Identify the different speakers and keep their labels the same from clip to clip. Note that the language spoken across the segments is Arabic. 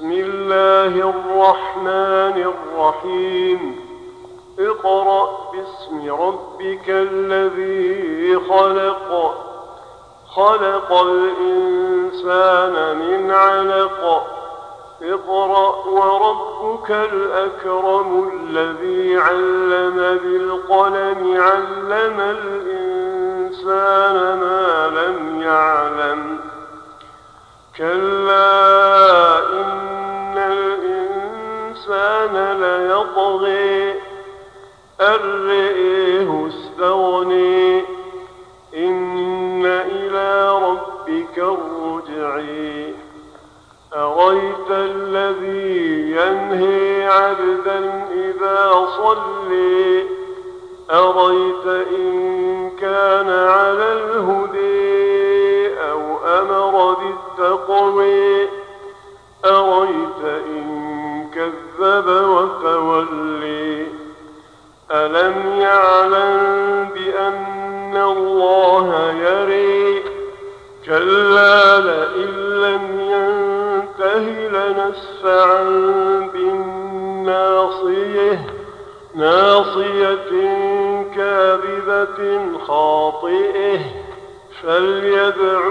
Speaker 1: بسم الله الرحمن الرحيم اقرأ باسم ربك الذي خلق خلق الإنسان من علق اقرأ وربك الأكرم الذي علم بالقلم علم الإنسان ما لم يعلم كلا إن الإنسان ليطغي أن رآه استغنى إن إلى ربك الرجع أرأيت الذي ينهي عبدا إذا صلى أرأيت إن كان على الهدى أو أمر بالتقوى أرأيت إن كذب وتولي ألم يعلم بأن الله يرى كلا لئن لم ينته لنسفعا بالناصية ناصية كاذبة خاطئة فليدع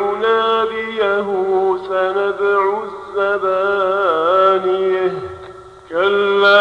Speaker 1: ناديه سندع الزبانية كلا